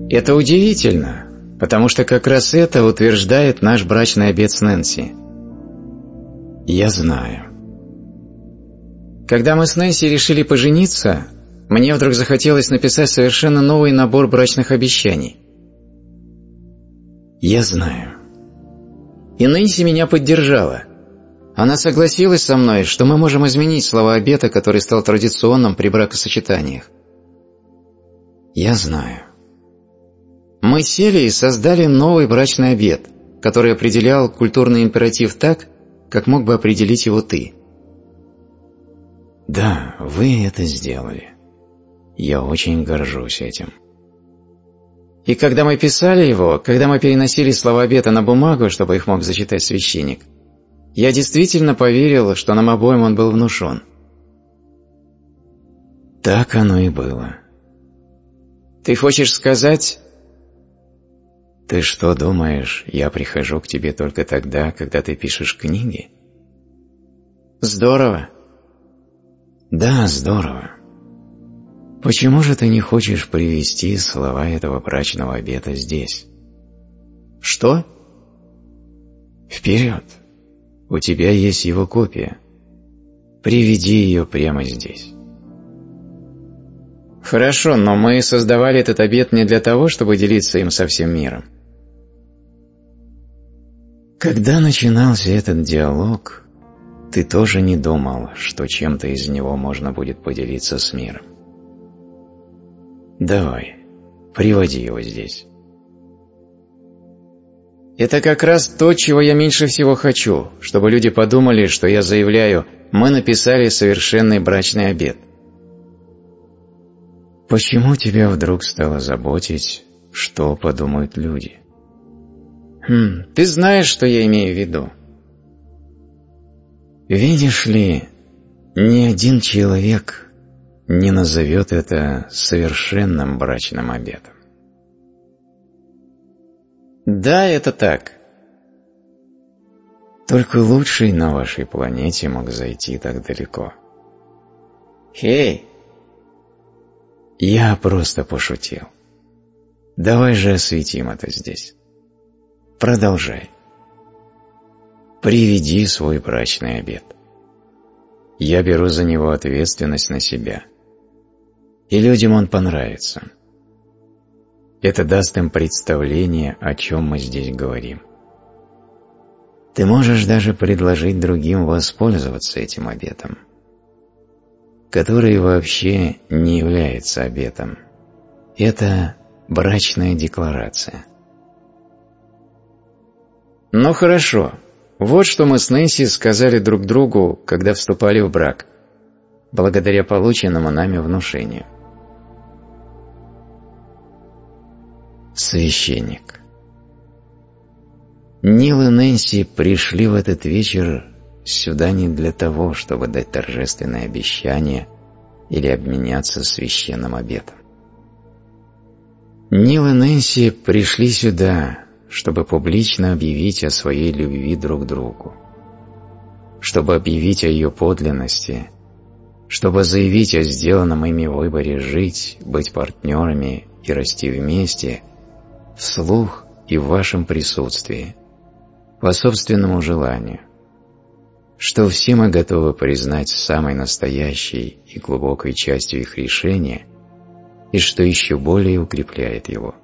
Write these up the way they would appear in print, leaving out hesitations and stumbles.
Это удивительно, потому что как раз это утверждает наш брачный обет с Нэнси. Я знаю. Когда мы с Нэнси решили пожениться, мне вдруг захотелось написать совершенно новый набор брачных обещаний. Я знаю. И Нэнси меня поддержала. Она согласилась со мной, что мы можем изменить слова обета, который стал традиционным при бракосочетаниях. Я знаю. Мы сели и создали новый брачный обет, который определял культурный императив так, как мог бы определить его ты. Да, вы это сделали. Я очень горжусь этим. И когда мы писали его, когда мы переносили слова обета на бумагу, чтобы их мог зачитать священник, я действительно поверил, что нам обоим он был внушен. Так оно и было. Ты хочешь сказать... Ты что думаешь, я прихожу к тебе только тогда, когда ты пишешь книги? Здорово. Да, здорово. Почему же ты не хочешь привести слова этого брачного обета здесь? Что? Вперед! У тебя есть его копия. Приведи ее прямо здесь. Хорошо, но мы создавали этот обет не для того, чтобы делиться им со всем миром. Когда начинался этот диалог, ты тоже не думал, что чем-то из него можно будет поделиться с миром. Давай, приводи его здесь. Это как раз то, чего я меньше всего хочу, чтобы люди подумали, что я заявляю, мы написали совершенный брачный обет. Почему тебя вдруг стало заботить, что подумают люди? Ты знаешь, что я имею в виду. Видишь ли, ни один человек не назовет это совершенным брачным обетом. Да, это так. Только лучший на вашей планете мог зайти так далеко. Хей! Я просто пошутил. Давай же осветим это здесь. Продолжай. Приведи свой брачный обет. Я беру за него ответственность на себя. И людям он понравится. Это даст им представление, о чем мы здесь говорим. Ты можешь даже предложить другим воспользоваться этим обетом, который вообще не является обетом. Это брачная декларация. Ну хорошо, вот что мы с Нэнси сказали друг другу, когда вступали в брак, благодаря полученному нами внушению. Священник. Нил и Нэнси пришли в этот вечер сюда не для того, чтобы дать торжественное обещание или обменяться священным обетом. Нил и Нэнси пришли сюда, чтобы публично объявить о своей любви друг к другу, чтобы объявить о ее подлинности, чтобы заявить о сделанном ими выборе жить, быть партнерами и расти вместе, вслух и в вашем присутствии, по собственному желанию, что все мы готовы признать самой настоящей и глубокой частью их решения и что еще более укрепляет его.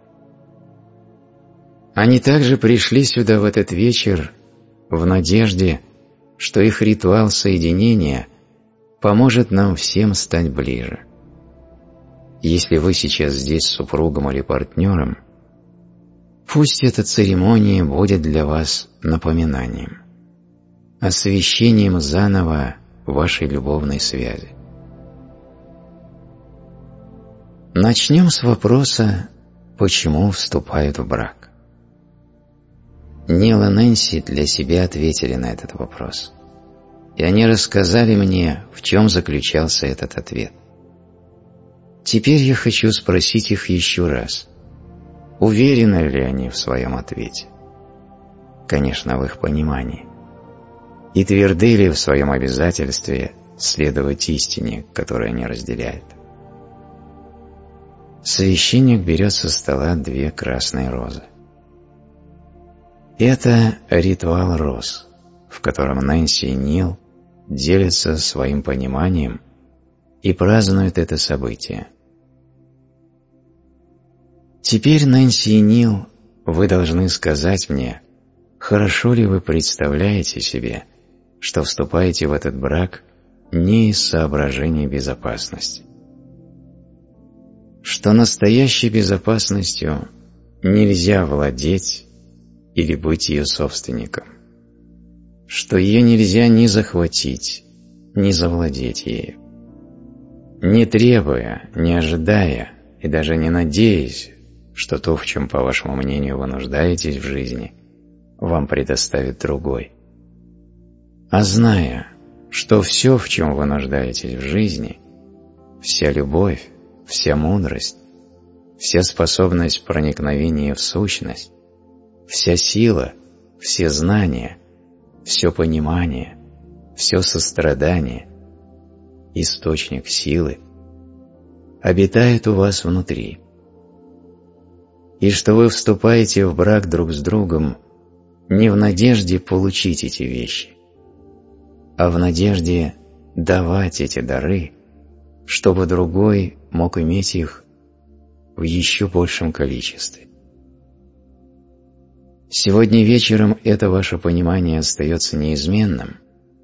Они также пришли сюда в этот вечер в надежде, что их ритуал соединения поможет нам всем стать ближе. Если вы сейчас здесь с супругом или партнером, пусть эта церемония будет для вас напоминанием, освящением заново вашей любовной связи. Начнем с вопроса, почему вступают в брак. Нил и Нэнси для себя ответили на этот вопрос, и они рассказали мне, в чем заключался этот ответ. Теперь я хочу спросить их еще раз, уверены ли они в своем ответе? Конечно, в их понимании. И тверды ли в своем обязательстве следовать истине, которую они разделяют? священник берет со стола 2 красные розы. Это ритуал роз, в котором Нэнси и Нил делятся своим пониманием и празднуют это событие. Теперь, Нэнси и Нил, вы должны сказать мне, хорошо ли вы представляете себе, что вступаете в этот брак не из соображений безопасности. Что настоящей безопасностью нельзя владеть или быть ее собственником. Что ее нельзя ни захватить, ни завладеть ею. Не требуя, не ожидая и даже не надеясь, что то, в чем, по вашему мнению, вы нуждаетесь в жизни, вам предоставит другой. А зная, что все, в чем вы нуждаетесь в жизни, вся любовь, вся мудрость, вся способность проникновения в сущность, вся сила, все знания, все понимание, все сострадание, источник силы, обитает у вас внутри. И что вы вступаете в брак друг с другом не в надежде получить эти вещи, а в надежде давать эти дары, чтобы другой мог иметь их в еще большем количестве. Сегодня вечером это ваше понимание остается неизменным?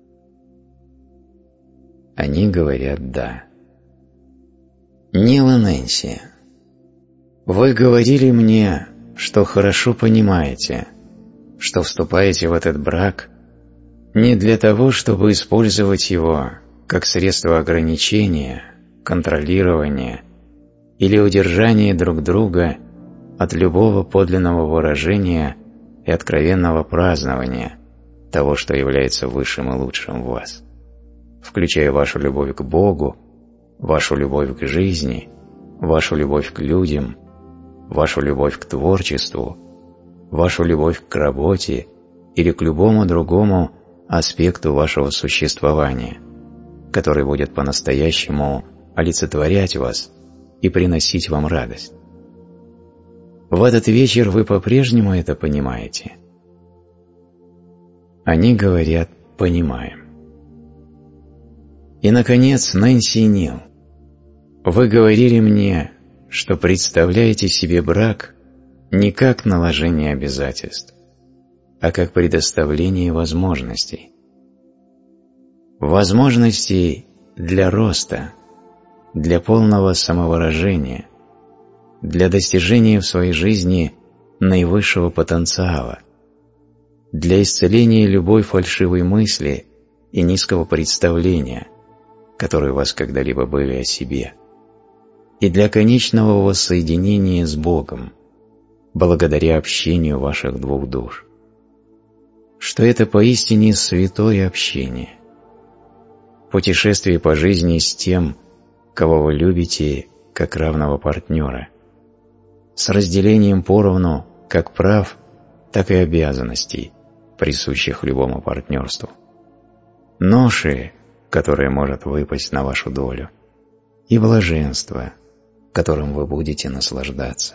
Они говорят «да». Нил и Нэнси, вы говорили мне, что хорошо понимаете, что вступаете в этот брак не для того, чтобы использовать его как средство ограничения, контролирования или удержания друг друга от любого подлинного выражения и откровенного празднования того, что является высшим и лучшим в вас, включая вашу любовь к Богу, вашу любовь к жизни, вашу любовь к людям, вашу любовь к творчеству, вашу любовь к работе или к любому другому аспекту вашего существования, который будет по-настоящему олицетворять вас и приносить вам радость. В этот вечер вы по-прежнему это понимаете? Они говорят «понимаем». И, наконец, Нэнси и Нил, вы говорили мне, что представляете себе брак не как наложение обязательств, а как предоставление возможностей. Возможностей для роста, для полного самовыражения, для достижения в своей жизни наивысшего потенциала, для исцеления любой фальшивой мысли и низкого представления, которые у вас когда-либо были о себе, и для конечного воссоединения с Богом, благодаря общению ваших двух душ. Что это поистине святое общение, путешествие по жизни с тем, кого вы любите как равного партнера, с разделением поровну как прав, так и обязанностей, присущих любому партнерству, ноши, которая может выпасть на вашу долю, и блаженство, которым вы будете наслаждаться.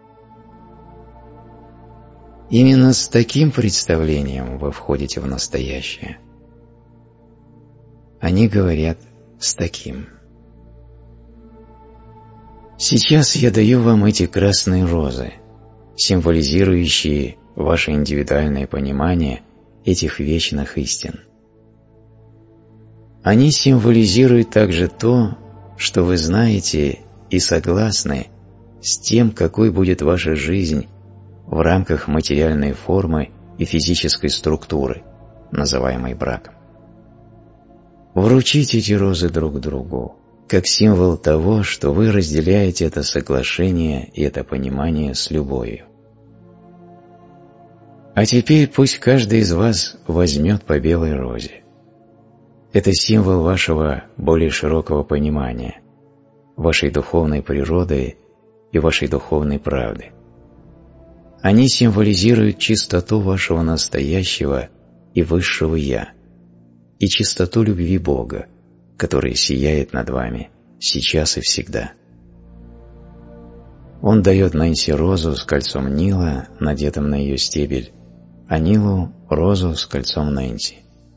Именно с таким представлением вы входите в настоящее. Они говорят «с таким». Сейчас я даю вам эти красные розы, символизирующие ваше индивидуальное понимание этих вечных истин. Они символизируют также то, что вы знаете и согласны с тем, какой будет ваша жизнь в рамках материальной формы и физической структуры, называемой браком. Вручите эти розы друг другу, как символ того, что вы разделяете это соглашение и это понимание с любовью. А теперь пусть каждый из вас возьмет по белой розе. Это символ вашего более широкого понимания, вашей духовной природы и вашей духовной правды. Они символизируют чистоту вашего настоящего и высшего «Я» и чистоту любви Бога, которая сияет над вами сейчас и всегда. Он дает Нэнси розу с кольцом Нила, надетым на ее стебель, а Нилу розу с кольцом Нэнси.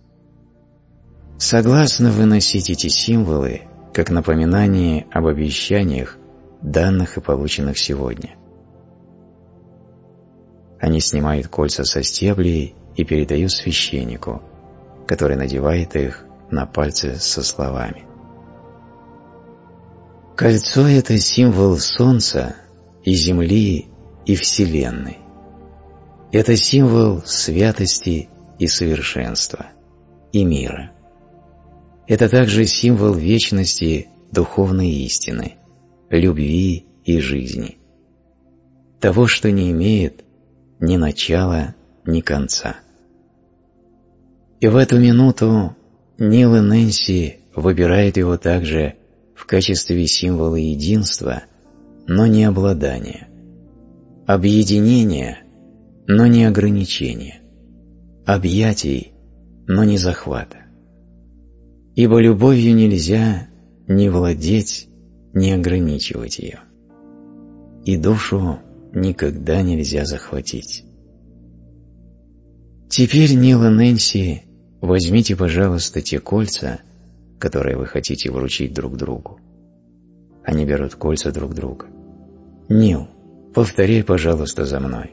Согласны выносить эти символы как напоминание об обещаниях, данных и полученных сегодня. Они снимают кольца со стеблей и передают священнику, который надевает их на пальцы со словами. Кольцо – это символ Солнца и Земли и Вселенной. Это символ святости и совершенства, и мира. Это также символ вечности духовной истины, любви и жизни, того, что не имеет ни начала, ни конца. И в эту минуту Нил и Нэнси выбирают его также в качестве символа единства, но не обладания, объединения, но не ограничения, объятий, но не захвата. Ибо любовью нельзя ни владеть, ни ограничивать ее. И душу никогда нельзя захватить. Теперь, Нил и Нэнси, возьмите, пожалуйста, те кольца, которые вы хотите вручить друг другу. Они берут кольца друг друга. Нил, повторяй, пожалуйста, за мной.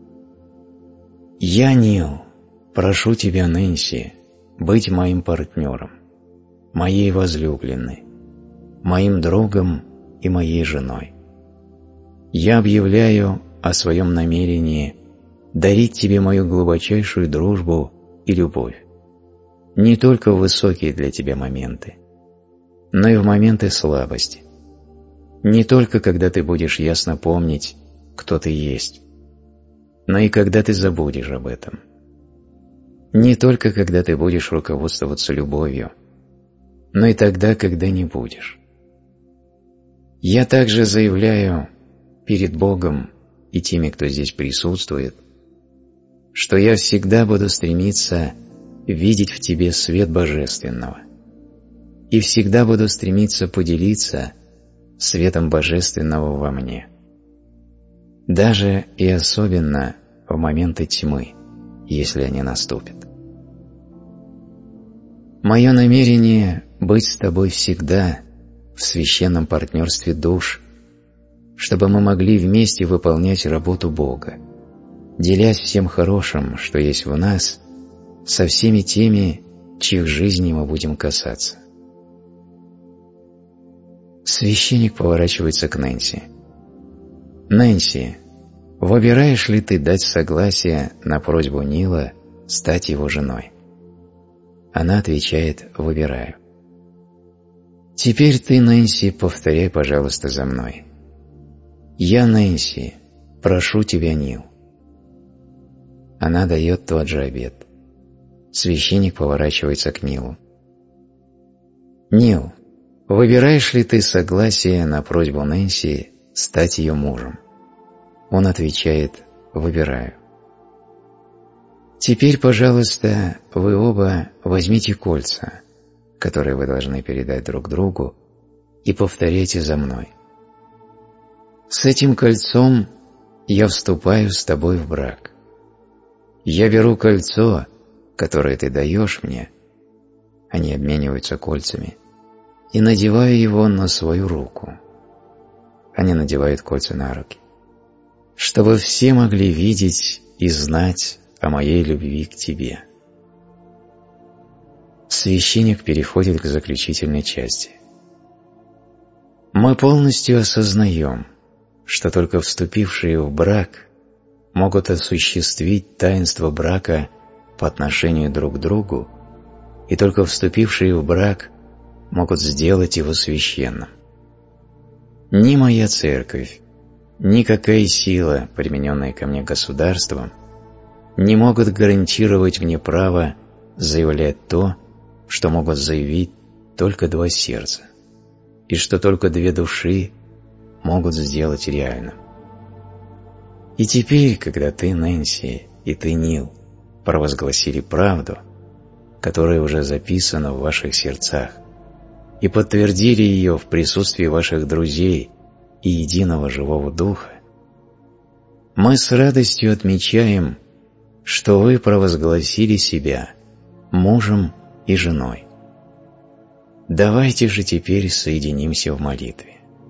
Я, Нил, прошу тебя, Нэнси, быть моим партнером, моей возлюбленной, моим другом и моей женой. Я объявляю о своем намерении дарить тебе мою глубочайшую дружбу и любовь, не только в высокие для тебя моменты, но и в моменты слабости, не только когда ты будешь ясно помнить, кто ты есть, но и когда ты забудешь об этом, не только когда ты будешь руководствоваться любовью, но и тогда, когда не будешь. Я также заявляю перед Богом и теми, кто здесь присутствует, что я всегда буду стремиться видеть в тебе свет Божественного и всегда буду стремиться поделиться светом Божественного во мне, даже и особенно в моменты тьмы, если они наступят. Мое намерение быть с тобой всегда в священном партнерстве душ, чтобы мы могли вместе выполнять работу Бога, делясь всем хорошим, что есть в нас, со всеми теми, чьих жизней мы будем касаться. Священник поворачивается к Нэнси. Нэнси, выбираешь ли ты дать согласие на просьбу Нила стать его женой? Она отвечает: выбираю. Теперь ты, Нэнси, повторяй, пожалуйста, за мной. Я, Нэнси, прошу тебя, Нил. Она дает тот же обет. Священник поворачивается к Нилу. Нил, выбираешь ли ты согласие на просьбу Нэнси стать ее мужем? Он отвечает: выбираю. Теперь, пожалуйста, вы оба возьмите кольца, которые вы должны передать друг другу, и повторяйте за мной. С этим кольцом я вступаю с тобой в брак. Я беру кольцо, которое ты даешь мне, они обмениваются кольцами, и надеваю его на свою руку. Они надевают кольца на руки, чтобы все могли видеть и знать о моей любви к тебе. Священник переходит к заключительной части. Мы полностью осознаем, что только вступившие в брак могут осуществить таинство брака по отношению друг к другу, и только вступившие в брак могут сделать его священным. Ни моя церковь, никакая сила, примененная ко мне государством, не могут гарантировать мне право заявлять то, что могут заявить только два сердца, и что только две души могут сделать реальным. И теперь, когда ты, Нэнси, и ты, Нил, провозгласили правду, которая уже записана в ваших сердцах, и подтвердили ее в присутствии ваших друзей и единого живого духа, мы с радостью отмечаем, что вы провозгласили себя мужем и женой. Давайте же теперь соединимся в молитве.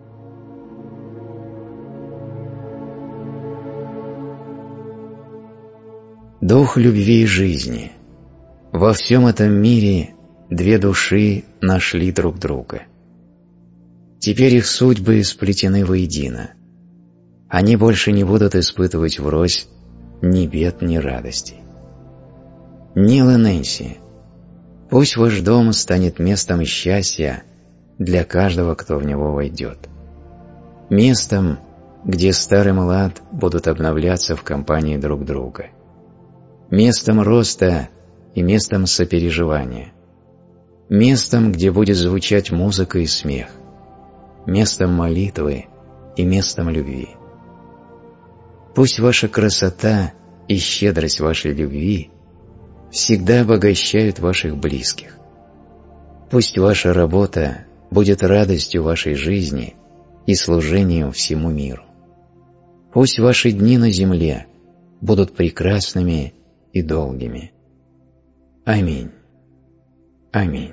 Дух любви и жизни. Во всем этом мире две души нашли друг друга. Теперь их судьбы сплетены воедино. Они больше не будут испытывать врозь ни бед, ни радостей. Нил и Нэнси, пусть ваш дом станет местом счастья для каждого, кто в него войдет. Местом, где стар и млад будут обновляться в компании друг друга. Местом роста и местом сопереживания. Местом, где будет звучать музыка и смех. Местом молитвы и местом любви. Пусть ваша красота и щедрость вашей любви всегда обогащают ваших близких. Пусть ваша работа будет радостью вашей жизни и служением всему миру. Пусть ваши дни на земле будут прекрасными и долгими. Аминь. Аминь.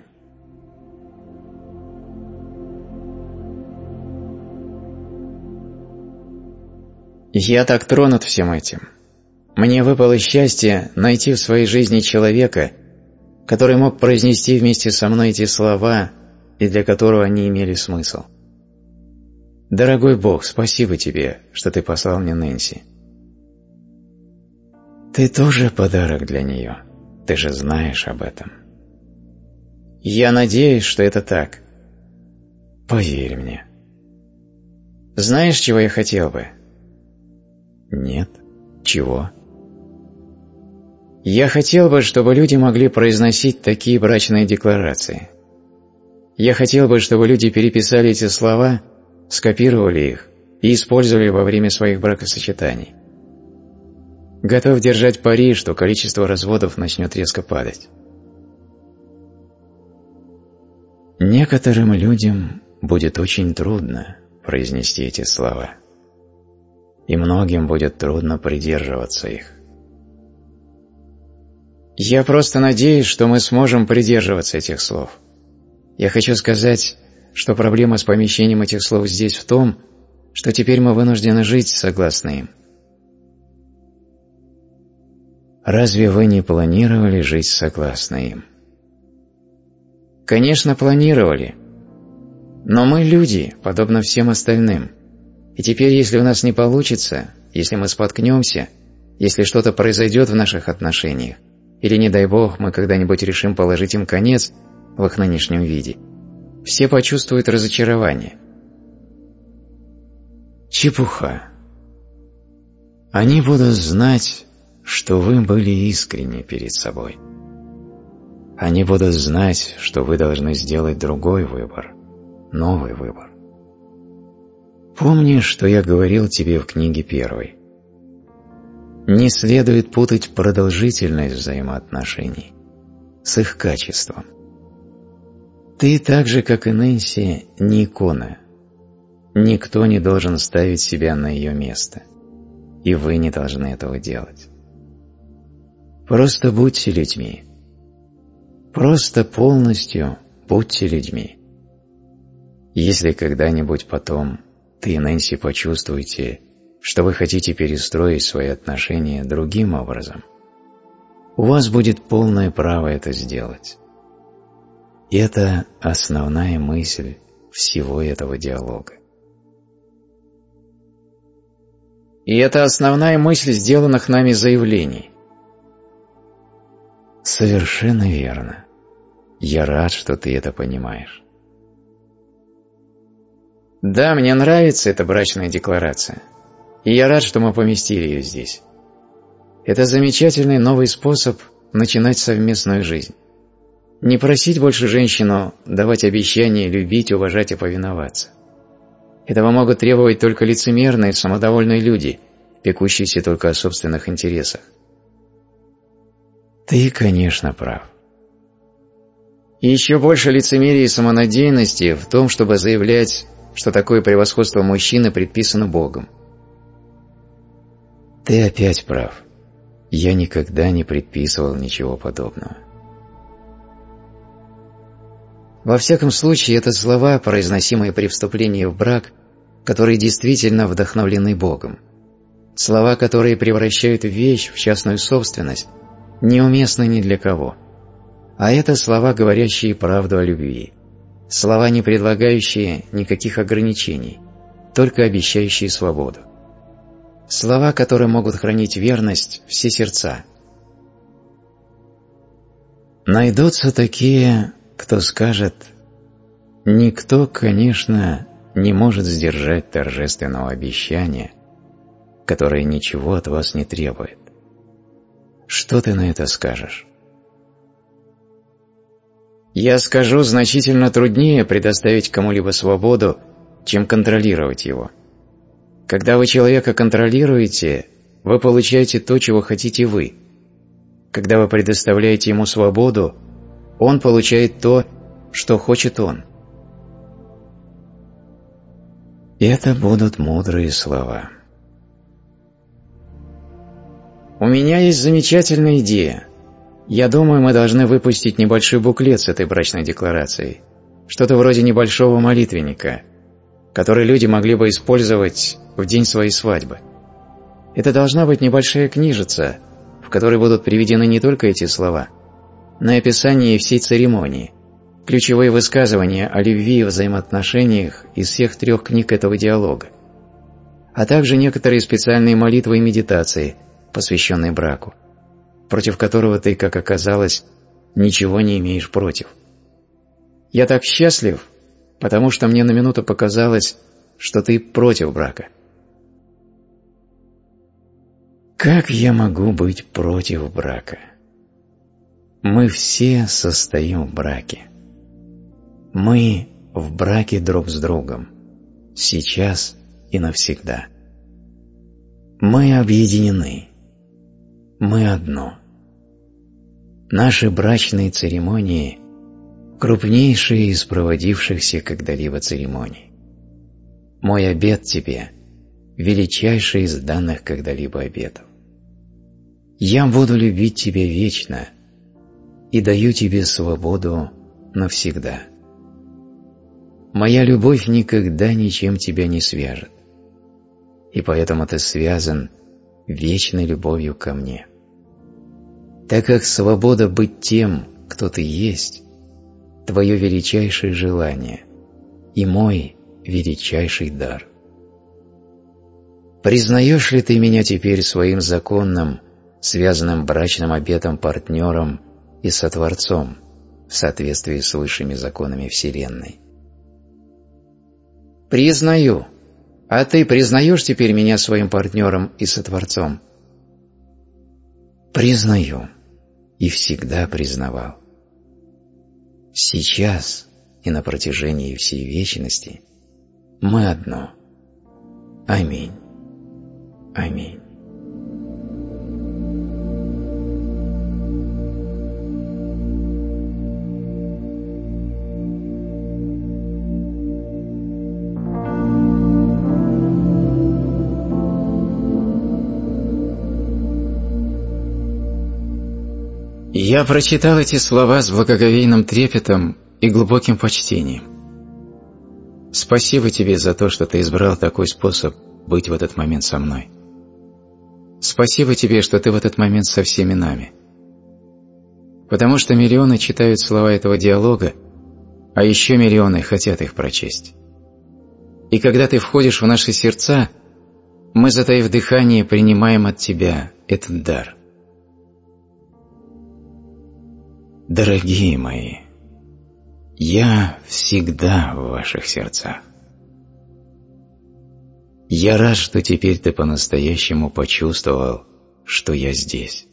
Я так тронут всем этим. Мне выпало счастье найти в своей жизни человека, который мог произнести вместе со мной эти слова и для которого они имели смысл. Дорогой Бог, спасибо Тебе, что Ты послал мне Нэнси. Ты тоже подарок для нее, ты же знаешь об этом. Я надеюсь, что это так. Поверь мне. Знаешь, чего я хотел бы? Нет. Чего? Я хотел бы, чтобы люди могли произносить такие брачные декларации. Я хотел бы, чтобы люди переписали эти слова, скопировали их и использовали во время своих бракосочетаний. Готов держать пари, что количество разводов начнет резко падать. Некоторым людям будет очень трудно произнести эти слова, и многим будет трудно придерживаться их. Я просто надеюсь, что мы сможем придерживаться этих слов. Я хочу сказать, что проблема с помещением этих слов здесь в том, что теперь мы вынуждены жить согласно им. Разве вы не планировали жить согласно им? Конечно, планировали. Но мы люди, подобно всем остальным. И теперь, если у нас не получится, если мы споткнемся, если что-то произойдет в наших отношениях, или, не дай Бог, мы когда-нибудь решим положить им конец в их нынешнем виде, все почувствуют разочарование. Чепуха. Они будут знать, что вы были искренни перед собой. Они будут знать, что вы должны сделать другой выбор, новый выбор. Помни, что я говорил тебе в книге 1. Не следует путать продолжительность взаимоотношений с их качеством. Ты так же, как и Нэнси, не икона. Никто не должен ставить себя на ее место, и вы не должны этого делать. Просто будьте людьми. Просто полностью будьте людьми. Если когда-нибудь потом ты и Нэнси почувствуете, что вы хотите перестроить свои отношения другим образом, у вас будет полное право это сделать. И это основная мысль всего этого диалога. И это основная мысль сделанных нами заявлений. Совершенно верно. Я рад, что ты это понимаешь. Да, мне нравится эта брачная декларация. И я рад, что мы поместили ее здесь. Это замечательный новый способ начинать совместную жизнь. Не просить больше женщину давать обещания любить, уважать и повиноваться. Этого могут требовать только лицемерные, самодовольные люди, пекущиеся только о собственных интересах. Ты, конечно, прав. И еще больше лицемерия и самонадеянности в том, чтобы заявлять что такое превосходство мужчины предписано Богом. Ты опять прав. Я никогда не предписывал ничего подобного. Во всяком случае, это слова, произносимые при вступлении в брак, которые действительно вдохновлены Богом. Слова, которые превращают вещь в частную собственность, неуместны ни для кого. А это слова, говорящие правду о любви. Слова, не предлагающие никаких ограничений, только обещающие свободу. Слова, которые могут хранить верность все сердца. Найдутся такие, кто скажет: «Никто, конечно, не может сдержать торжественного обещания, которое ничего от вас не требует». Что ты на это скажешь? Я скажу, значительно труднее предоставить кому-либо свободу, чем контролировать его. Когда вы человека контролируете, вы получаете то, чего хотите вы. Когда вы предоставляете ему свободу, он получает то, что хочет он. Это будут мудрые слова. У меня есть замечательная идея. Я думаю, мы должны выпустить небольшой буклет с этой брачной декларацией. Что-то вроде небольшого молитвенника, который люди могли бы использовать в день своей свадьбы. Это должна быть небольшая книжица, в которой будут приведены не только эти слова, но и описание всей церемонии, ключевые высказывания о любви и взаимоотношениях из всех 3 книг этого диалога, а также некоторые специальные молитвы и медитации, посвященные браку, против которого ты, как оказалось, ничего не имеешь против. Я так счастлив, потому что мне на минуту показалось, что ты против брака. Как я могу быть против брака? Мы все состоим в браке. Мы в браке друг с другом, сейчас и навсегда. Мы объединены. Мы одно. Наши брачные церемонии – крупнейшие из проводившихся когда-либо церемоний. Мой обет тебе – величайший из данных когда-либо обетов. Я буду любить тебя вечно и даю тебе свободу навсегда. Моя любовь никогда ничем тебя не свяжет, и поэтому ты связан вечной любовью ко мне. Так как свобода быть тем, кто ты есть, твое величайшее желание и мой величайший дар. Признаешь ли ты меня теперь своим законным, связанным брачным обетом партнером и сотворцом в соответствии с высшими законами Вселенной? Признаю. А ты признаешь теперь меня своим партнером и сотворцом? Признаю и всегда признавал. Сейчас и на протяжении всей вечности мы одно. Аминь. Аминь. Я прочитал эти слова с благоговейным трепетом и глубоким почтением. Спасибо тебе за то, что ты избрал такой способ быть в этот момент со мной. Спасибо тебе, что ты в этот момент со всеми нами. Потому что миллионы читают слова этого диалога, а еще миллионы хотят их прочесть. И когда ты входишь в наши сердца, мы, затаив дыхание, принимаем от тебя этот дар. Дорогие мои, я всегда в ваших сердцах. Я рад, что теперь ты по-настоящему почувствовал, что я здесь.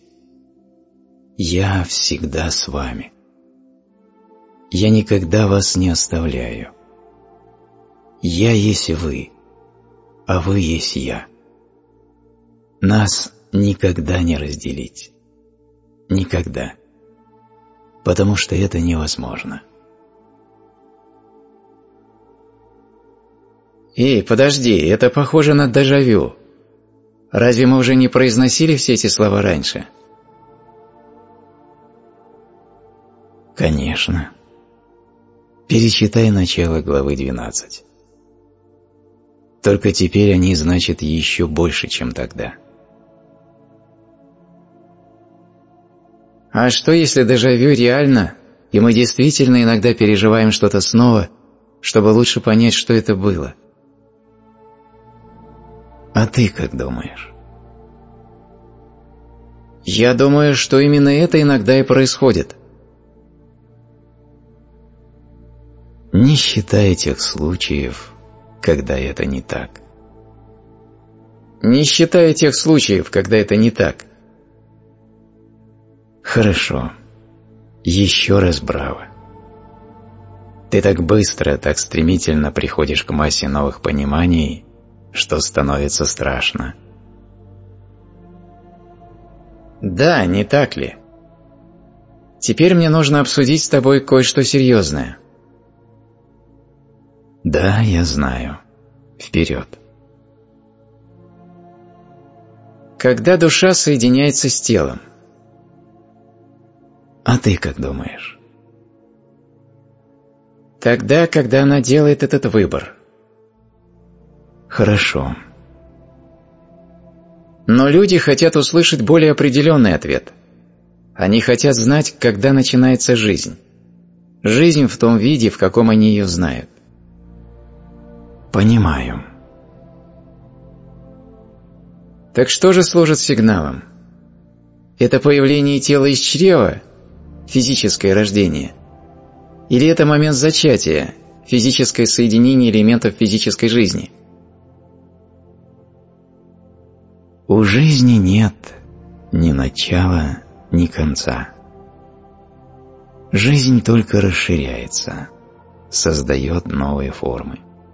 Я всегда с вами. Я никогда вас не оставляю. Я есть вы, а вы есть я. Нас никогда не разделить. Никогда. Потому что это невозможно. Эй, подожди, это похоже на дежавю. Разве мы уже не произносили все эти слова раньше? Конечно. Перечитай начало главы 12. Только теперь они значат еще больше, чем тогда. А что, если дежавю реально, и мы действительно иногда переживаем что-то снова, чтобы лучше понять, что это было? А ты как думаешь? Я думаю, что именно это иногда и происходит. Не считай тех случаев, когда это не так. Не считай тех случаев, когда это не так. Хорошо. Еще раз браво. Ты так быстро, так стремительно приходишь к массе новых пониманий, что становится страшно. Да, не так ли? Теперь мне нужно обсудить с тобой кое-что серьезное. Да, я знаю. Вперед. Когда душа соединяется с телом. А ты как думаешь? Тогда, когда она делает этот выбор. Хорошо. Но люди хотят услышать более определенный ответ. Они хотят знать, когда начинается жизнь. Жизнь в том виде, в каком они ее знают. Понимаю. Так что же служит сигналом? Это появление тела из чрева, физическое рождение? Или это момент зачатия, физическое соединение элементов физической жизни? У жизни нет ни начала, ни конца. Жизнь только расширяется, создает новые формы.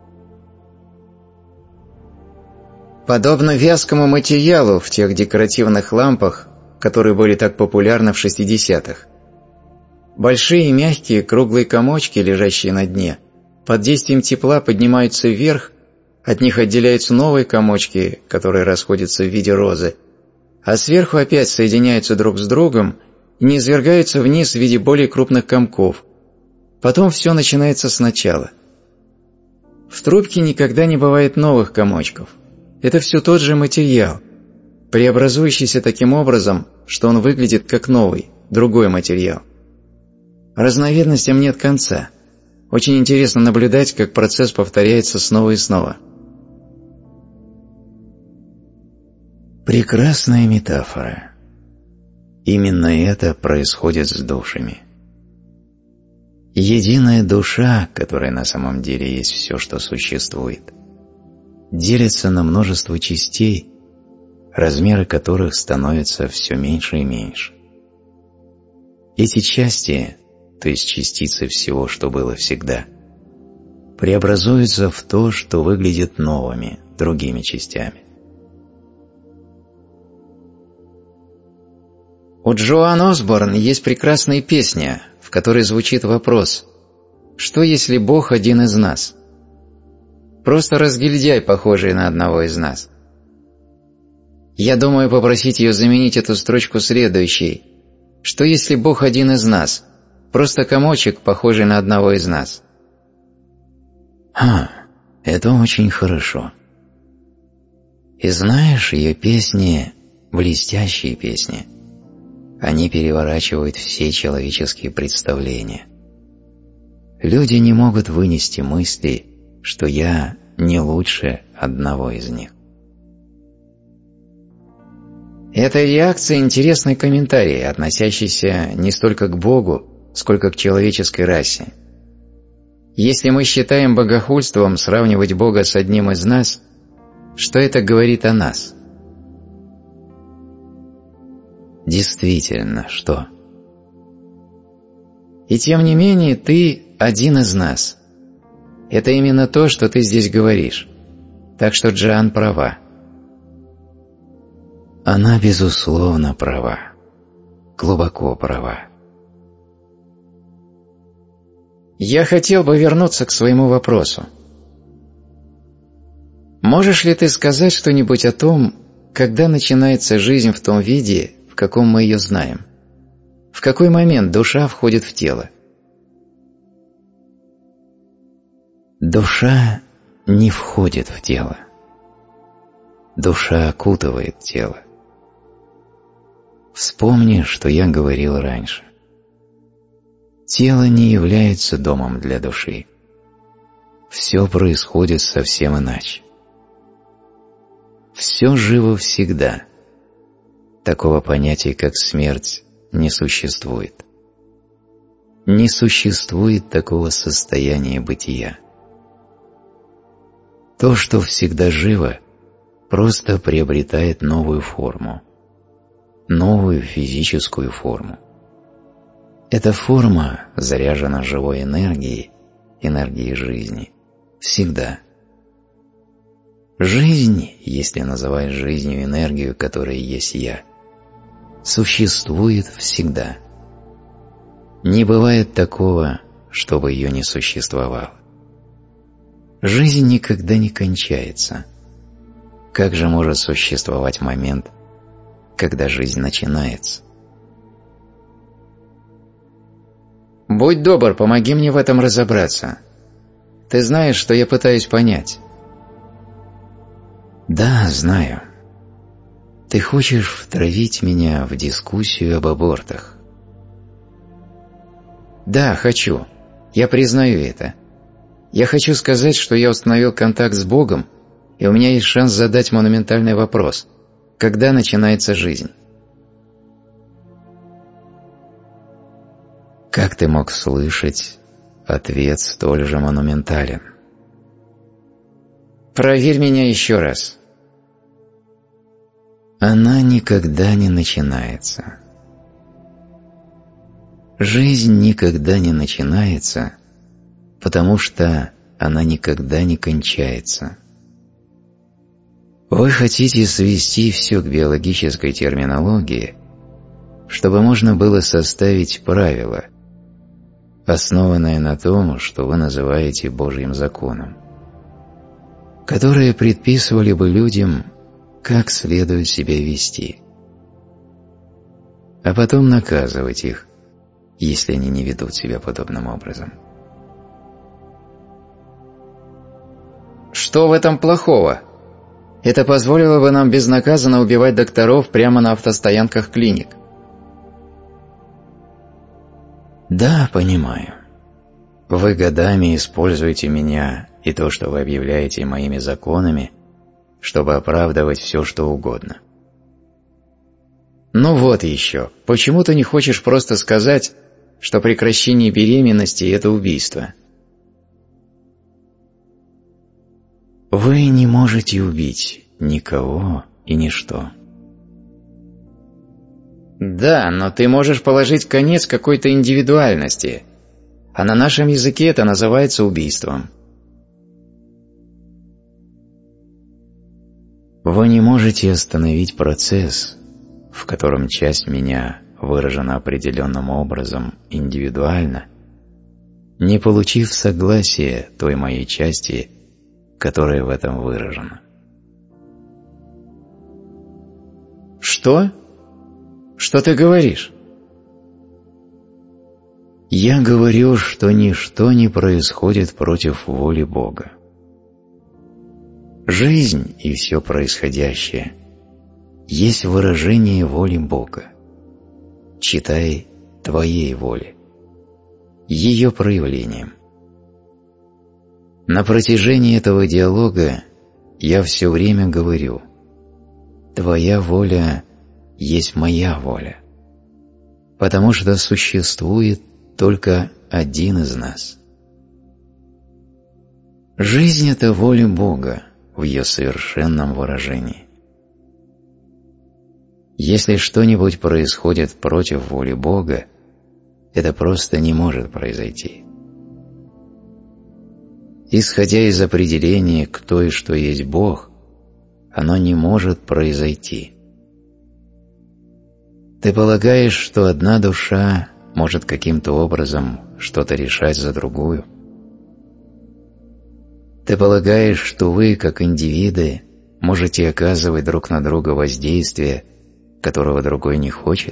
Подобно вязкому материалу в тех декоративных лампах, которые были так популярны в 60-х. Большие мягкие круглые комочки, лежащие на дне, под действием тепла поднимаются вверх, от них отделяются новые комочки, которые расходятся в виде розы, а сверху опять соединяются друг с другом и низвергаются вниз в виде более крупных комков. Потом все начинается сначала. В трубке никогда не бывает новых комочков. Это все тот же материал, преобразующийся таким образом, что он выглядит как новый, другой материал. Разновидностям нет конца. Очень интересно наблюдать, как процесс повторяется снова и снова. Прекрасная метафора. Именно это происходит с душами. Единая душа, которая на самом деле есть все, что существует, делится на множество частей, размеры которых становятся все меньше и меньше. Эти части, то есть частицы всего, что было всегда, преобразуются в то, что выглядит новыми, другими частями. У Джоан Осборн есть прекрасная песня, в которой звучит вопрос: «Что, если Бог один из нас?» Просто разгильдяй, похожий на одного из нас. Я думаю попросить ее заменить эту строчку следующей: «Что, если Бог один из нас? Просто комочек, похожий на одного из нас». Это очень хорошо. И знаешь, ее песни – блестящие песни. Они переворачивают все человеческие представления. Люди не могут вынести мысли, что я не лучше одного из них. Эта реакция – интересный комментарий, относящийся не столько к Богу, сколько к человеческой расе. Если мы считаем богохульством сравнивать Бога с одним из нас, что это говорит о нас? Действительно, что? И тем не менее, ты один из нас. Это именно то, что ты здесь говоришь. Так что Джоан права. Она, безусловно, права. Глубоко права. Я хотел бы вернуться к своему вопросу. Можешь ли ты сказать что-нибудь о том, когда начинается жизнь в том виде, в каком мы ее знаем? В какой момент душа входит в тело? Душа не входит в тело. Душа окутывает тело. Вспомни, что я говорил раньше. Тело не является домом для души. Все происходит совсем иначе. Все живо всегда. Такого понятия, как смерть, не существует. Не существует такого состояния бытия. То, что всегда живо, просто приобретает новую форму, новую физическую форму. Эта форма заряжена живой энергией, энергией жизни, всегда. Жизнь, если называть жизнью энергию, которая есть я, существует всегда. Не бывает такого, чтобы ее не существовало. Жизнь никогда не кончается. Как же может существовать момент, когда жизнь начинается? Будь добр, помоги мне в этом разобраться. Ты знаешь, что я пытаюсь понять. Да, знаю. Ты хочешь втравить меня в дискуссию об абортах. Да, хочу. Я признаю это. Я хочу сказать, что я установил контакт с Богом, и у меня есть шанс задать монументальный вопрос. Когда начинается жизнь? Как ты мог слышать, ответ столь же монументален. Проверь меня еще раз. Она никогда не начинается. Жизнь никогда не начинается, потому что она никогда не кончается. Вы хотите свести все к биологической терминологии, чтобы можно было составить правила, основанное на том, что вы называете Божьим законом, которые предписывали бы людям, как следует себя вести, а потом наказывать их, если они не ведут себя подобным образом. Что в этом плохого? Это позволило бы нам безнаказанно убивать докторов прямо на автостоянках клиник. Да, понимаю. Вы годами используете меня и то, что вы объявляете моими законами, чтобы оправдывать все, что угодно. Ну вот еще, почему ты не хочешь просто сказать, что прекращение беременности – это убийство? Вы не можете убить никого и ничто. Да, но ты можешь положить конец какой-то индивидуальности, а на нашем языке это называется убийством. Вы не можете остановить процесс, в котором часть меня выражена определенным образом индивидуально, не получив согласия той моей части, которая в этом выражена. Что? Что ты говоришь? Я говорю, что ничто не происходит против воли Бога. Жизнь и все происходящее есть выражение воли Бога. Читай твоей воли, ее проявлением. На протяжении этого диалога я все время говорю: твоя воля есть моя воля, потому что существует только один из нас. Жизнь – это воля Бога в ее совершенном выражении. Если что-нибудь происходит против воли Бога, это просто не может произойти. Исходя из определения, кто и что есть Бог, оно не может произойти. Ты полагаешь, что одна душа может каким-то образом что-то решать за другую? Ты полагаешь, что вы, как индивиды, можете оказывать друг на друга воздействие, которого другой не хочет?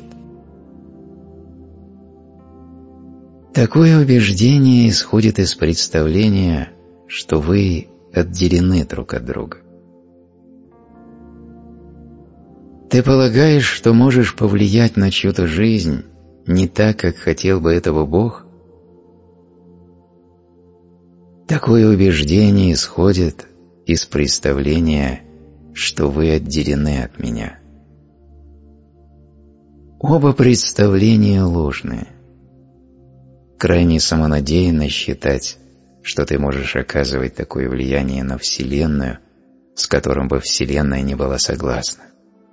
Такое убеждение исходит из представления, что вы отделены друг от друга. Ты полагаешь, что можешь повлиять на чью-то жизнь не так, как хотел бы этого Бог? Такое убеждение исходит из представления, что вы отделены от меня. Оба представления ложные. Крайне самонадеянно считать, что ты можешь оказывать такое влияние на Вселенную, с которым бы Вселенная не была согласна.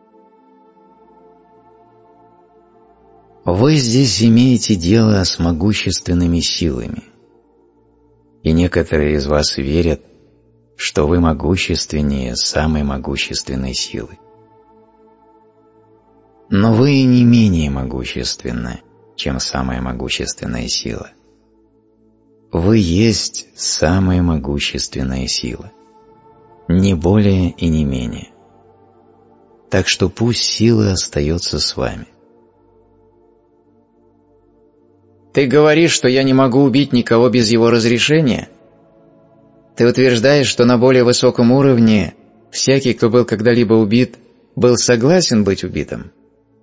Вы здесь имеете дело с могущественными силами, и некоторые из вас верят, что вы могущественнее самой могущественной силы. Но вы не менее могущественны, чем самая могущественная сила. Вы есть самая могущественная сила, не более и не менее. Так что пусть сила остается с вами. Ты говоришь, что я не могу убить никого без его разрешения? Ты утверждаешь, что на более высоком уровне всякий, кто был когда-либо убит, был согласен быть убитым?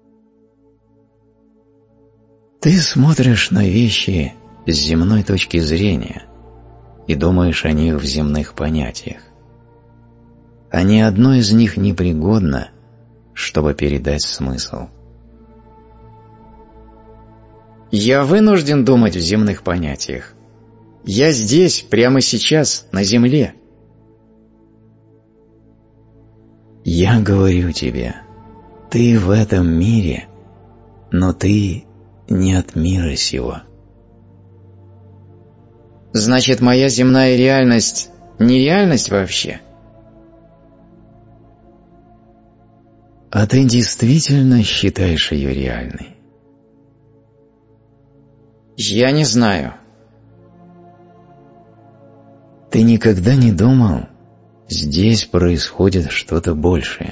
Ты смотришь на вещи с земной точки зрения и думаешь о них в земных понятиях. А ни одно из них не пригодно, чтобы передать смысл. Я вынужден думать в земных понятиях. Я здесь, прямо сейчас, на земле. Я говорю тебе, ты в этом мире, но ты не от мира сего. Значит, моя земная реальность не реальность вообще? А ты действительно считаешь ее реальной? Я не знаю. Ты никогда не думал, здесь происходит что-то большее?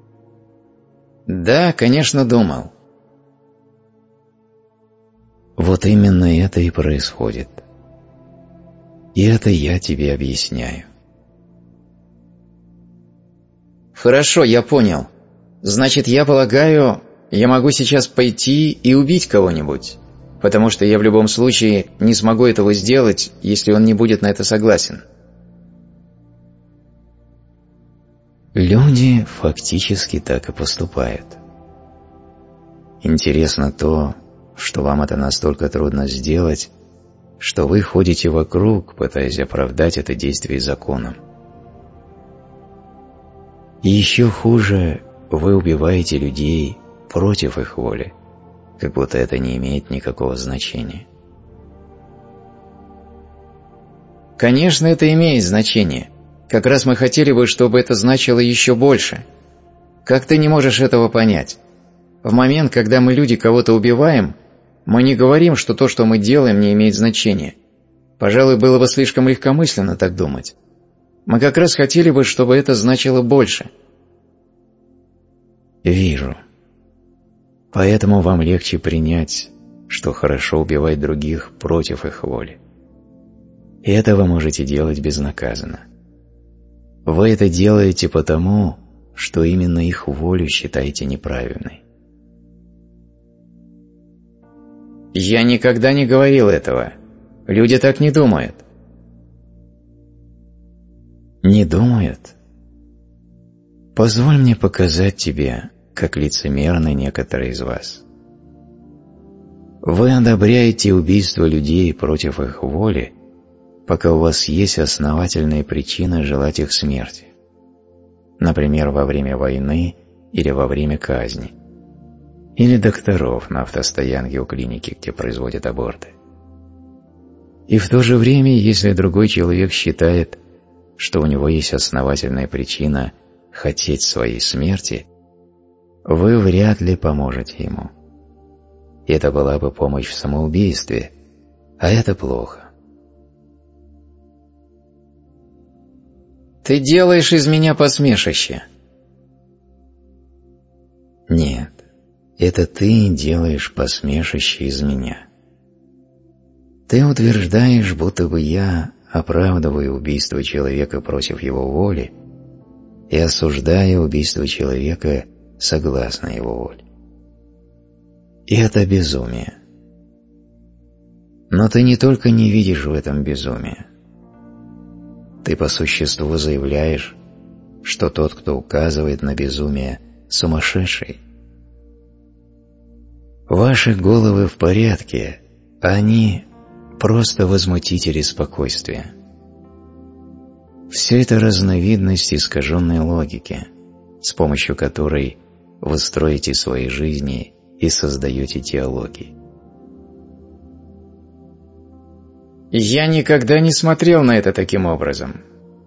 Да, конечно, думал. Вот именно это и происходит. И это я тебе объясняю. Хорошо, я понял. Значит, я полагаю, я могу сейчас пойти и убить кого-нибудь, потому что я в любом случае не смогу этого сделать, если он не будет на это согласен. Люди фактически так и поступают. Интересно то, что вам это настолько трудно сделать, что вы ходите вокруг, пытаясь оправдать это действие законом. И еще хуже, вы убиваете людей против их воли, как будто это не имеет никакого значения. Конечно, это имеет значение. Как раз мы хотели бы, чтобы это значило еще больше. Как ты не можешь этого понять? В момент, когда мы, люди, кого-то убиваем, мы не говорим, что то, что мы делаем, не имеет значения. Пожалуй, было бы слишком легкомысленно так думать. Мы как раз хотели бы, чтобы это значило больше. Вижу. Поэтому вам легче принять, что хорошо убивать других против их воли. И это вы можете делать безнаказанно. Вы это делаете потому, что именно их волю считаете неправильной. Я никогда не говорил этого. Люди так не думают. Не думают? Позволь мне показать тебе, как лицемерны некоторые из вас. Вы одобряете убийство людей против их воли, пока у вас есть основательные причины желать их смерти. Например, во время войны или во время казни. Или докторов на автостоянке у клиники, где производят аборты. И в то же время, если другой человек считает, что у него есть основательная причина хотеть своей смерти, вы вряд ли поможете ему. Это была бы помощь в самоубийстве, а это плохо. Ты делаешь из меня посмешище. Нет, это ты делаешь посмешище из меня. Ты утверждаешь, будто бы я оправдываю убийство человека против его воли и осуждаю убийство человека согласно его воле. И это безумие. Но ты не только не видишь в этом безумие. Ты по существу заявляешь, что тот, кто указывает на безумие, сумасшедший. Ваши головы в порядке, а они просто возмутители спокойствия. Все это разновидность искаженной логики, с помощью которой вы строите свои жизни и создаете теологии. Я никогда не смотрел на это таким образом.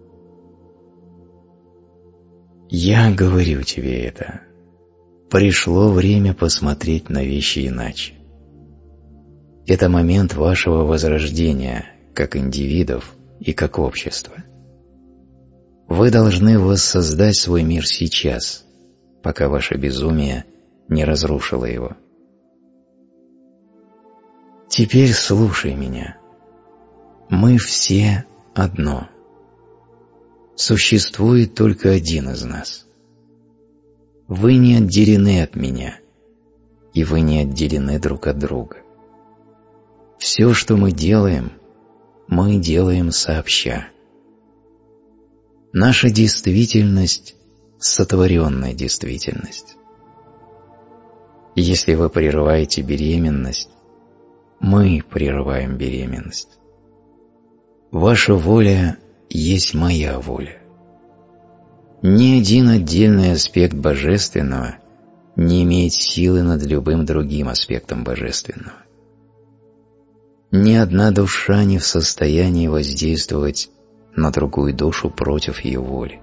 Я говорю тебе это. Пришло время посмотреть на вещи иначе. Это момент вашего возрождения, как индивидов и как общества. Вы должны воссоздать свой мир сейчас, пока ваше безумие не разрушило его. Теперь слушай меня. Мы все одно. Существует только один из нас. Вы не отделены от меня, и вы не отделены друг от друга. Все, что мы делаем сообща. Наша действительность – сотворенная действительность. Если вы прерываете беременность, мы прерываем беременность. Ваша воля есть моя воля. Ни один отдельный аспект божественного не имеет силы над любым другим аспектом божественного. Ни одна душа не в состоянии воздействовать на другую душу против ее воли.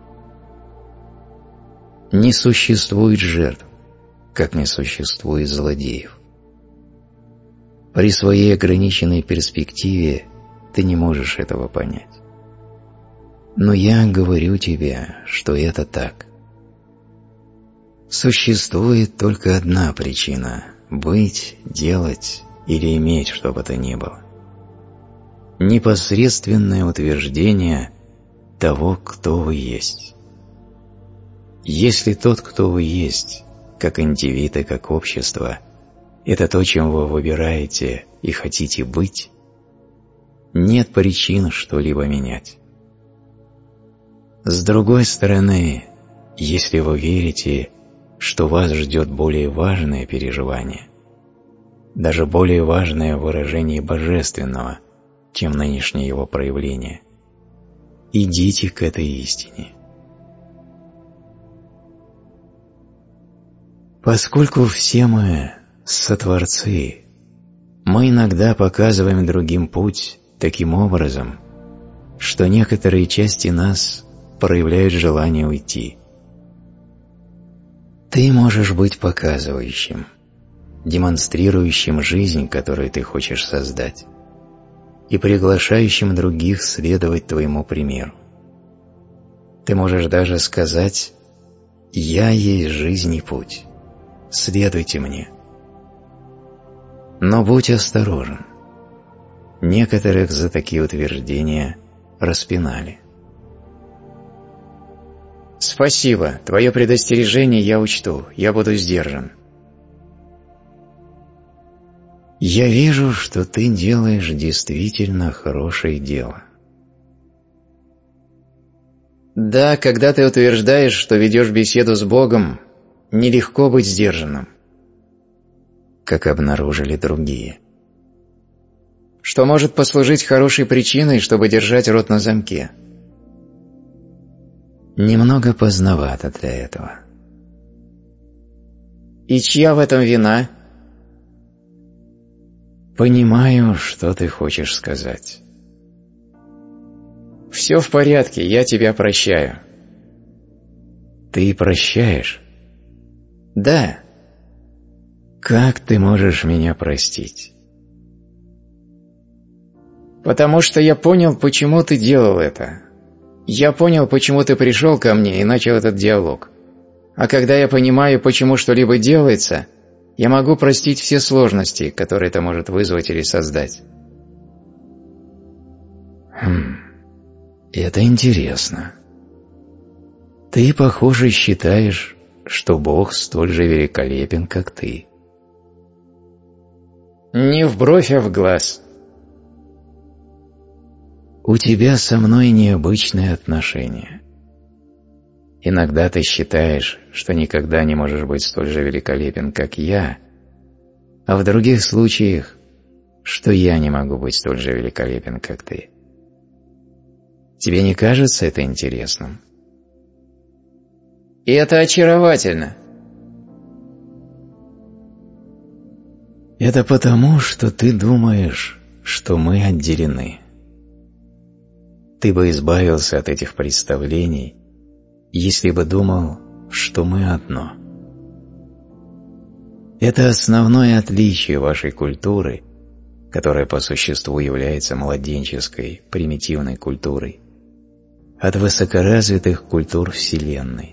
Не существует жертв, как не существует злодеев. При своей ограниченной перспективе ты не можешь этого понять. Но я говорю тебе, что это так. Существует только одна причина – быть, делать или иметь что бы то ни было. Непосредственное утверждение того, кто вы есть. Если тот, кто вы есть, как индивид и как общество, это то, чем вы выбираете и хотите быть, нет причин что-либо менять. С другой стороны, если вы верите, что вас ждет более важное переживание, даже более важное выражение божественного, чем нынешнее его проявление, идите к этой истине. Поскольку все мы сотворцы, мы иногда показываем другим путь таким образом, что некоторые части нас проявляют желание уйти. Ты можешь быть показывающим, демонстрирующим жизнь, которую ты хочешь создать, и приглашающим других следовать твоему примеру. Ты можешь даже сказать: «Я есть жизнь и путь, следуйте мне». Но будь осторожен. Некоторых за такие утверждения распинали. Спасибо, твое предостережение я учту, я буду сдержан. Я вижу, что ты делаешь действительно хорошее дело. Да, когда ты утверждаешь, что ведешь беседу с Богом, нелегко быть сдержанным. Как обнаружили другие. Что может послужить хорошей причиной, чтобы держать рот на замке? Немного поздновато для этого. И чья в этом вина? Понимаю, что ты хочешь сказать. Все в порядке, я тебя прощаю. Ты прощаешь? Да. Как ты можешь меня простить? Потому что я понял, почему ты делал это. Я понял, почему ты пришел ко мне и начал этот диалог. А когда я понимаю, почему что-либо делается, я могу простить все сложности, которые это может вызвать или создать. Это интересно. Ты, похоже, считаешь, что Бог столь же великолепен, как ты. Не в бровь, а в глаз. У тебя со мной необычные отношения. Иногда ты считаешь, что никогда не можешь быть столь же великолепен, как я, а в других случаях, что я не могу быть столь же великолепен, как ты. Тебе не кажется это интересным? И это очаровательно. Это потому, что ты думаешь, что мы отделены. Ты бы избавился от этих представлений, если бы думал, что мы одно. Это основное отличие вашей культуры, которая по существу является младенческой, примитивной культурой, от высокоразвитых культур Вселенной.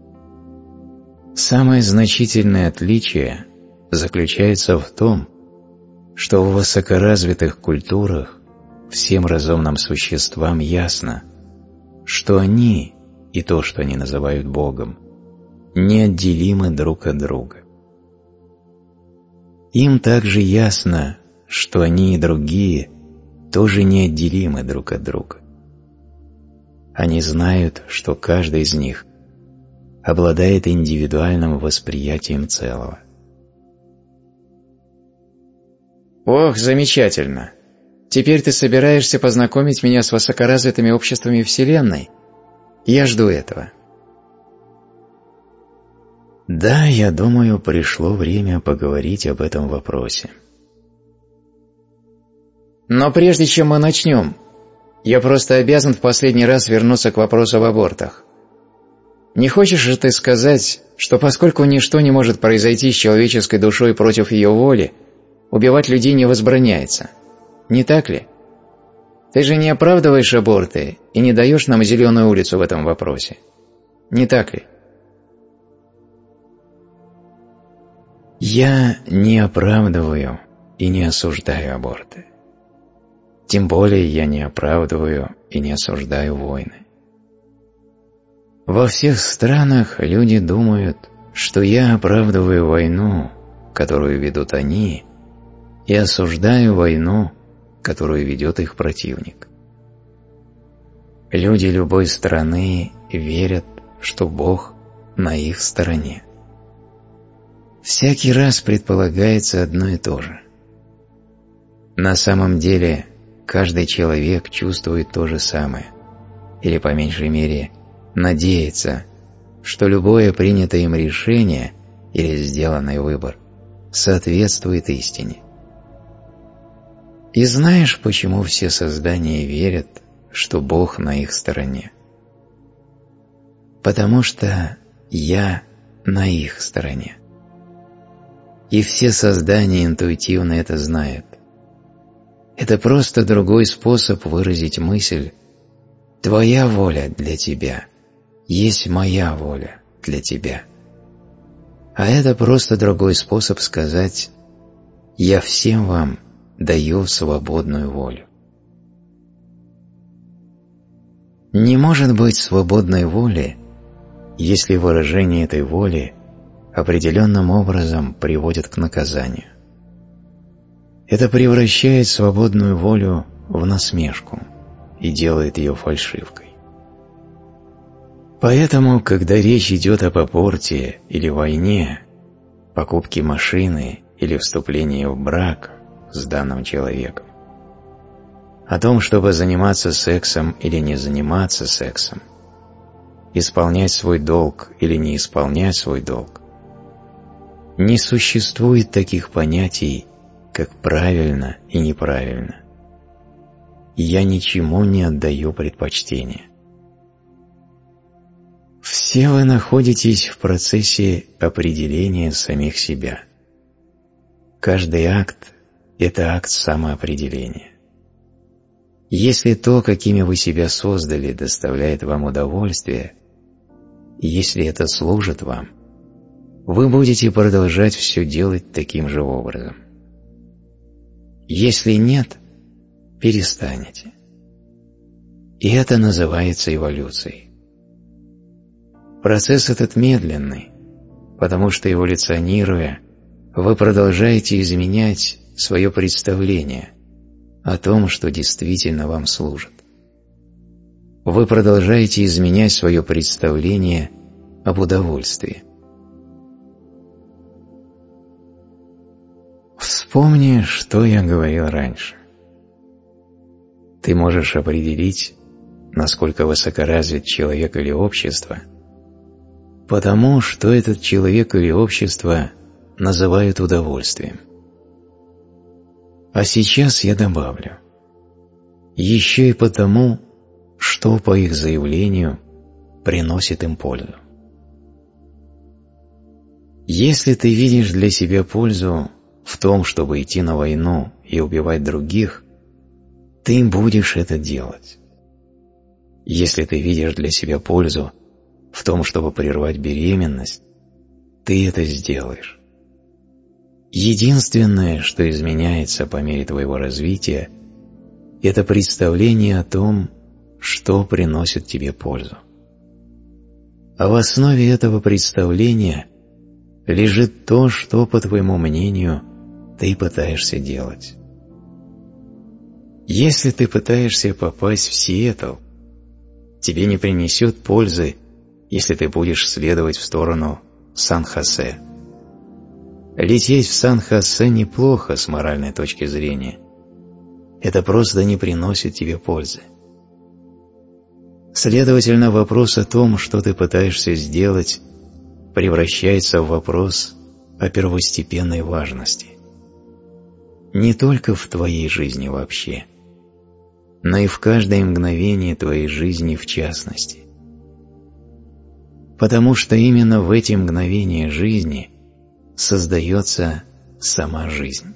Самое значительное отличие заключается в том, что в высокоразвитых культурах всем разумным существам ясно, что они и то, что они называют Богом, неотделимы друг от друга. Им также ясно, что они и другие тоже неотделимы друг от друга. Они знают, что каждый из них обладает индивидуальным восприятием целого. Ох, замечательно! Теперь ты собираешься познакомить меня с высокоразвитыми обществами Вселенной? Я жду этого. Да, я думаю, пришло время поговорить об этом вопросе. Но прежде чем мы начнем, я просто обязан в последний раз вернуться к вопросу об абортах. Не хочешь же ты сказать, что поскольку ничто не может произойти с человеческой душой против ее воли, убивать людей не возбраняется? Не так ли? Ты же не оправдываешь аборты и не даешь нам зеленую улицу в этом вопросе. Не так ли? Я не оправдываю и не осуждаю аборты. Тем более я не оправдываю и не осуждаю войны. Во всех странах люди думают, что я оправдываю войну, которую ведут они, и осуждаю войну, которую ведет их противник. Люди любой страны верят, что Бог на их стороне. Всякий раз предполагается одно и то же. На самом деле, каждый человек чувствует то же самое, или, по меньшей мере, надеется, что любое принятое им решение или сделанный выбор соответствует истине. И знаешь, почему все создания верят, что Бог на их стороне? Потому что я на их стороне. И все создания интуитивно это знают. Это просто другой способ выразить мысль: «Твоя воля для тебя есть моя воля для тебя». А это просто другой способ сказать: «Я всем вам даю свободную волю». Не может быть свободной воли, если выражение этой воли определенным образом приводит к наказанию. Это превращает свободную волю в насмешку и делает ее фальшивкой. Поэтому, когда речь идет об аборте или войне, покупке машины или вступлении в брак с данным человеком, о том, чтобы заниматься сексом или не заниматься сексом, исполнять свой долг или не исполнять свой долг, не существует таких понятий, как правильно и неправильно. Я ничему не отдаю предпочтения. Все вы находитесь в процессе определения самих себя. Каждый акт – это акт самоопределения. Если то, какими вы себя создали, доставляет вам удовольствие, если это служит вам, вы будете продолжать все делать таким же образом. Если нет, перестанете. И это называется эволюцией. Процесс этот медленный, потому что, эволюционируя, вы продолжаете изменять свое представление о том, что действительно вам служит. Вы продолжаете изменять свое представление об удовольствии. Вспомни, что я говорил раньше. Ты можешь определить, насколько высокоразвит человек или общество, потому что этот человек или общество называют удовольствием. А сейчас я добавлю, еще и потому, что по их заявлению приносит им пользу. Если ты видишь для себя пользу в том, чтобы идти на войну и убивать других, ты будешь это делать. Если ты видишь для себя пользу в том, чтобы прервать беременность, ты это сделаешь. Единственное, что изменяется по мере твоего развития, это представление о том, что приносит тебе пользу. А в основе этого представления лежит то, что, по твоему мнению, ты пытаешься делать. Если ты пытаешься попасть в Сиэтл, тебе не принесет пользы, если ты будешь следовать в сторону Сан-Хосе. Лететь в Сан-Хосе неплохо с моральной точки зрения. Это просто не приносит тебе пользы. Следовательно, вопрос о том, что ты пытаешься сделать, превращается в вопрос о первостепенной важности. Не только в твоей жизни вообще, но и в каждое мгновение твоей жизни в частности. Потому что именно в эти мгновения жизни создается сама жизнь.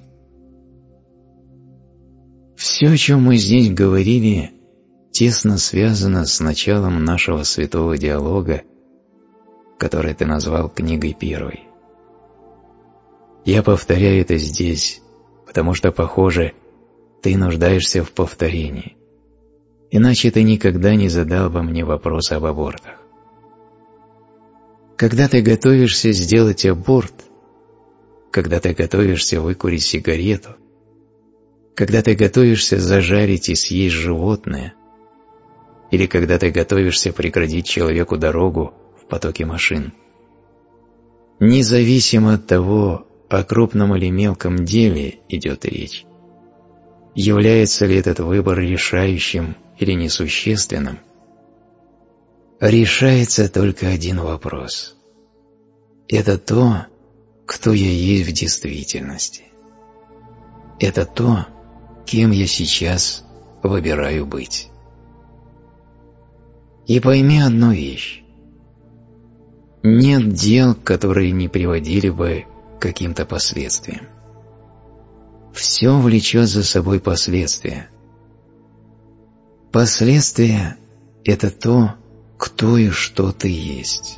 Все, о чем мы здесь говорили, тесно связано с началом нашего святого диалога, который ты назвал книгой первой. Я повторяю это здесь, потому что, похоже, ты нуждаешься в повторении. Иначе ты никогда не задал бы мне вопрос об абортах. Когда ты готовишься сделать аборт, когда ты готовишься выкурить сигарету, когда ты готовишься зажарить и съесть животное, или когда ты готовишься преградить человеку дорогу в потоке машин, независимо от того, о крупном или мелком деле идет речь, является ли этот выбор решающим или несущественным, решается только один вопрос. Это то, кто я есть в действительности. Это то, кем я сейчас выбираю быть. И пойми одну вещь. Нет дел, которые не приводили бы к каким-то последствиям. Все влечет за собой последствия. Последствия – это то, кто и что ты есть.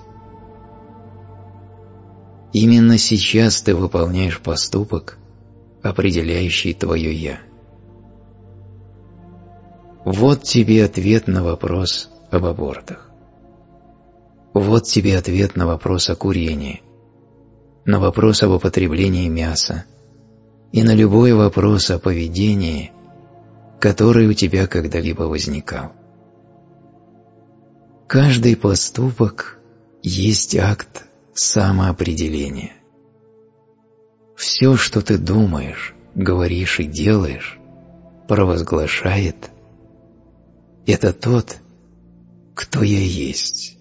Именно сейчас ты выполняешь поступок, определяющий твое «я». Вот тебе ответ на вопрос об абортах. Вот тебе ответ на вопрос о курении, на вопрос об употреблении мяса и на любой вопрос о поведении, который у тебя когда-либо возникал. Каждый поступок есть акт самоопределения. Все, что ты думаешь, говоришь и делаешь, провозглашает – это тот, кто я есть.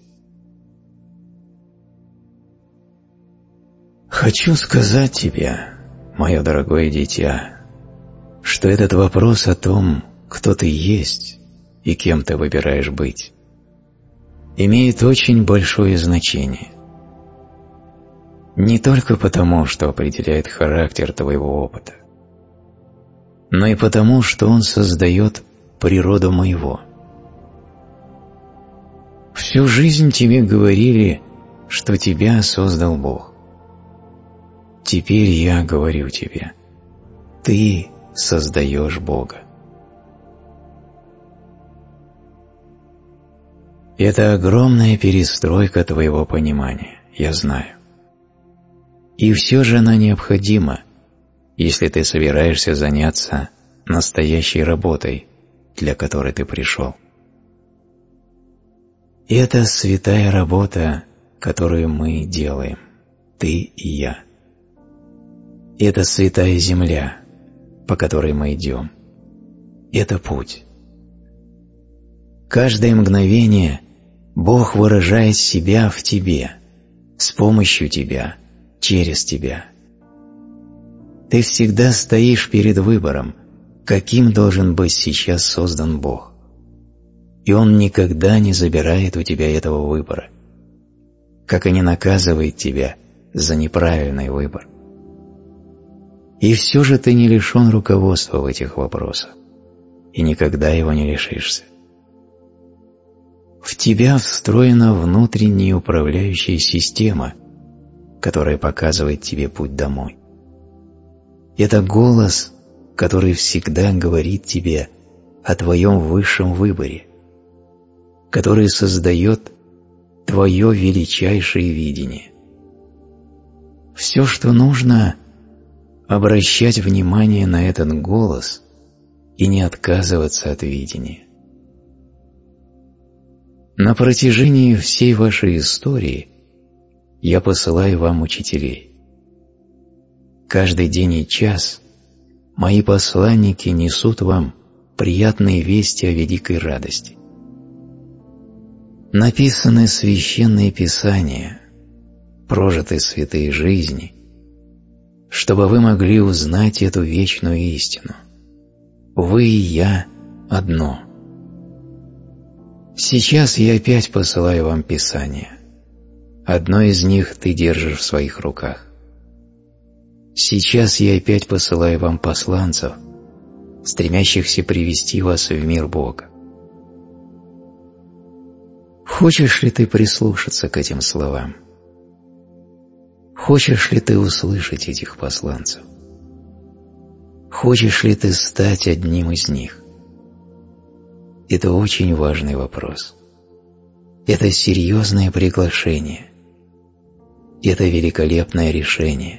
Хочу сказать тебе, мое дорогое дитя, что этот вопрос о том, кто ты есть и кем ты выбираешь быть, имеет очень большое значение. Не только потому, что определяет характер твоего опыта, но и потому, что он создает природу моего. Всю жизнь тебе говорили, что тебя создал Бог. Теперь я говорю тебе, ты создаешь Бога. Это огромная перестройка твоего понимания, я знаю. И все же она необходима, если ты собираешься заняться настоящей работой, для которой ты пришел. Это святая работа, которую мы делаем, ты и я. Это святая земля, по которой мы идем. Это путь. Каждое мгновение Бог выражает себя в тебе, с помощью тебя, через тебя. Ты всегда стоишь перед выбором, каким должен быть сейчас создан Бог. И Он никогда не забирает у тебя этого выбора, как и не наказывает тебя за неправильный выбор. И все же ты не лишен руководства в этих вопросах, и никогда его не лишишься. В тебя встроена внутренняя управляющая система, которая показывает тебе путь домой. Это голос, который всегда говорит тебе о твоем высшем выборе, который создает твое величайшее видение. Все, что нужно, обращать внимание на этот голос и не отказываться от видения. На протяжении всей вашей истории я посылаю вам учителей. Каждый день и час мои посланники несут вам приятные вести о великой радости. Написаны священные писания, прожиты святые жизни, чтобы вы могли узнать эту вечную истину. Вы и я одно. Сейчас я опять посылаю вам Писание. Одно из них ты держишь в своих руках. Сейчас я опять посылаю вам посланцев, стремящихся привести вас в мир Бога. Хочешь ли ты прислушаться к этим словам? Хочешь ли ты услышать этих посланцев? Хочешь ли ты стать одним из них? Это очень важный вопрос. Это серьезное приглашение. Это великолепное решение.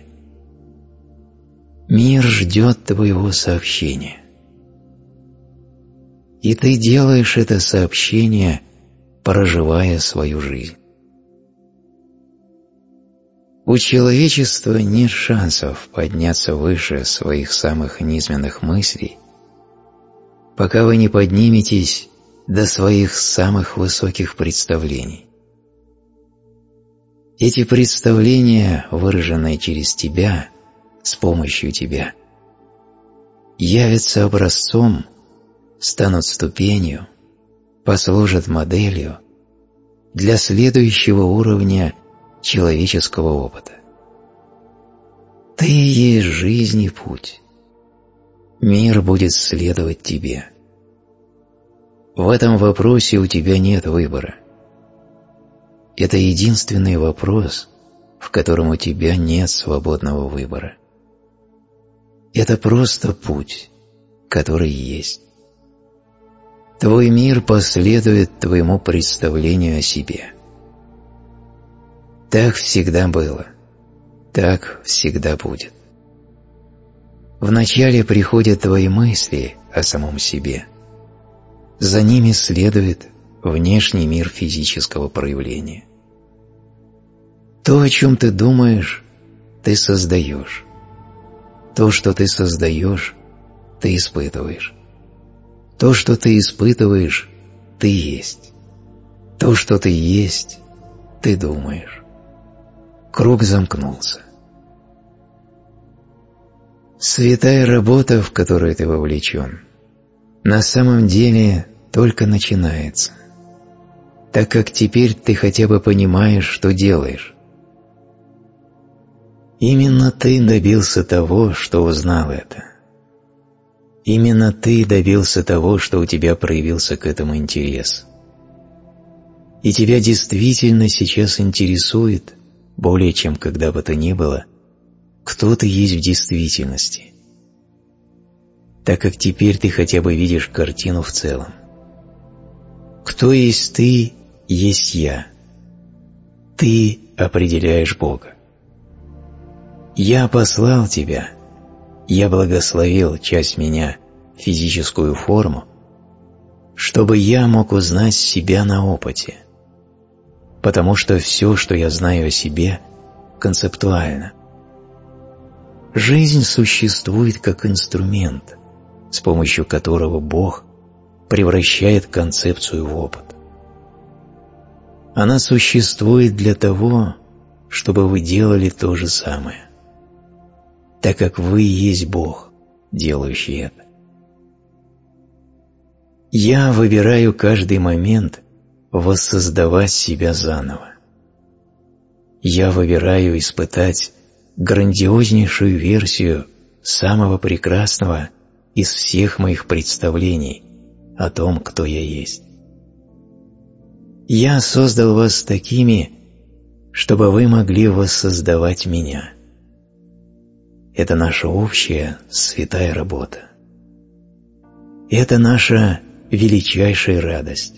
Мир ждет твоего сообщения. И ты делаешь это сообщение, проживая свою жизнь. У человечества нет шансов подняться выше своих самых низменных мыслей, пока вы не подниметесь до своих самых высоких представлений. Эти представления, выраженные через тебя, с помощью тебя, явятся образцом, станут ступенью, послужат моделью для следующего уровня человеческого опыта. Ты есть жизнь и путь. Мир будет следовать тебе. В этом вопросе у тебя нет выбора. Это единственный вопрос, в котором у тебя нет свободного выбора. Это просто путь, который есть. Твой мир последует твоему представлению о себе. Так всегда было, так всегда будет. Вначале приходят твои мысли о самом себе. За ними следует внешний мир физического проявления. То, о чем ты думаешь, ты создаешь. То, что ты создаешь, ты испытываешь. То, что ты испытываешь, ты есть. То, что ты есть, ты думаешь. Круг замкнулся. Святая работа, в которую ты вовлечен, на самом деле только начинается, так как теперь ты хотя бы понимаешь, что делаешь. Именно ты добился того, что узнал это. Именно ты добился того, что у тебя проявился к этому интерес. И тебя действительно сейчас интересует, более чем когда бы то ни было, кто ты есть в действительности, так как теперь ты хотя бы видишь картину в целом. Кто есть ты, есть я. Ты определяешь Бога. Я послал тебя, я благословил часть меня, физическую форму, чтобы я мог узнать себя на опыте, потому что все, что я знаю о себе, концептуально. Жизнь существует как инструмент, с помощью которого Бог превращает концепцию в опыт. Она существует для того, чтобы вы делали то же самое, так как вы есть Бог, делающий это. Я выбираю каждый момент воссоздавать себя заново. Я выбираю испытать грандиознейшую версию самого прекрасного из всех моих представлений о том, кто я есть. Я создал вас такими, чтобы вы могли воссоздавать меня. Это наша общая святая работа. Это наша величайшая радость.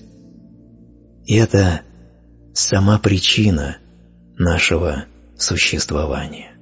Это сама причина нашего существования.